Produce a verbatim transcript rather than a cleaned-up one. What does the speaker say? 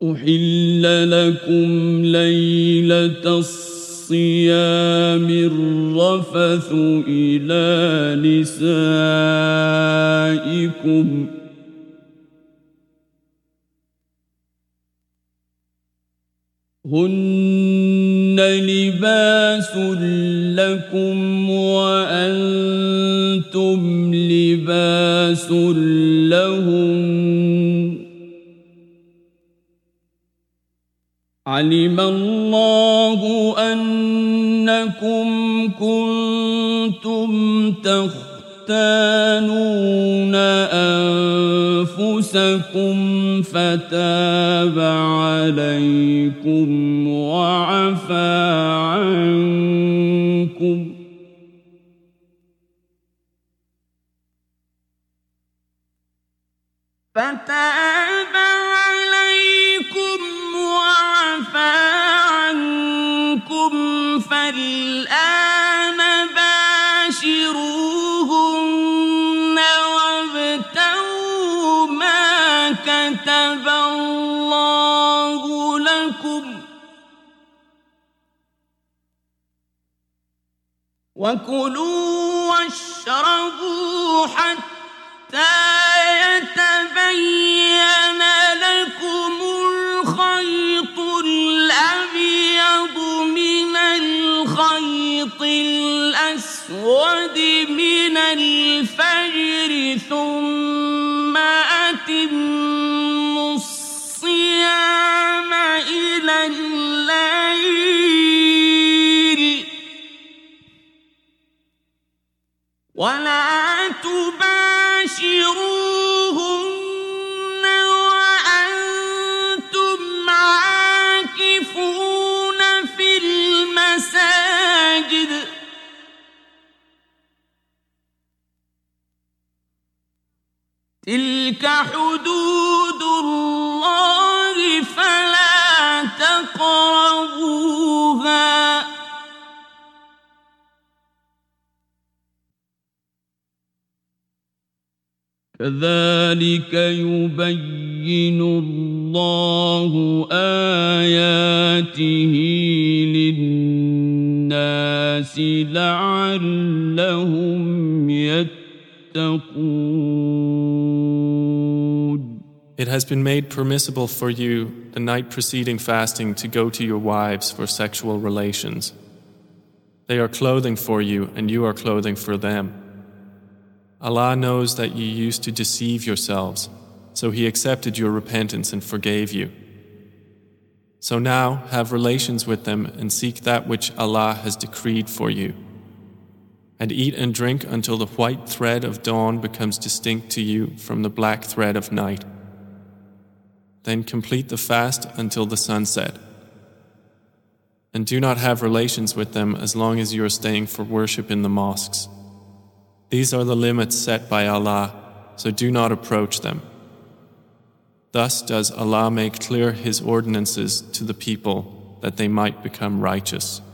أحل لكم ليلة الصيام الرفث إلى نسائكم هن لباس لكم وأنتم لباس لهن علم الله أنكم كنتم تختانون أنفسكم فتاب عليكم وعفى عنكم فتاب عليكم وعفى عنكم فالآن باشروهن وابتغوا ما كتب الله لكم وكلوا واشربوا حتى يتبين لكم الخيط الأبيض من الخيط الأسود من الفجر ثم أتموا الصيام إلى الليل ولا تباشروهن وأنتم عاكفون في المساجد تلك حدود الله فلا تقربوها كذلك يبين الله آياته للناس لعلهم يتقون. It has been made permissible for you the night preceding fasting to go to your wives for sexual relations. They are clothing for you and you are clothing for them. Allah knows that you used to deceive yourselves, so He accepted your repentance and forgave you. So now have relations with them and seek that which Allah has decreed for you. And eat and drink until the white thread of dawn becomes distinct to you from the black thread of night. Then complete the fast until the sunset. And do not have relations with them as long as you are staying for worship in the mosques. These are the limits set by Allah, so do not approach them. Thus does Allah make clear His ordinances to the people that they might become righteous.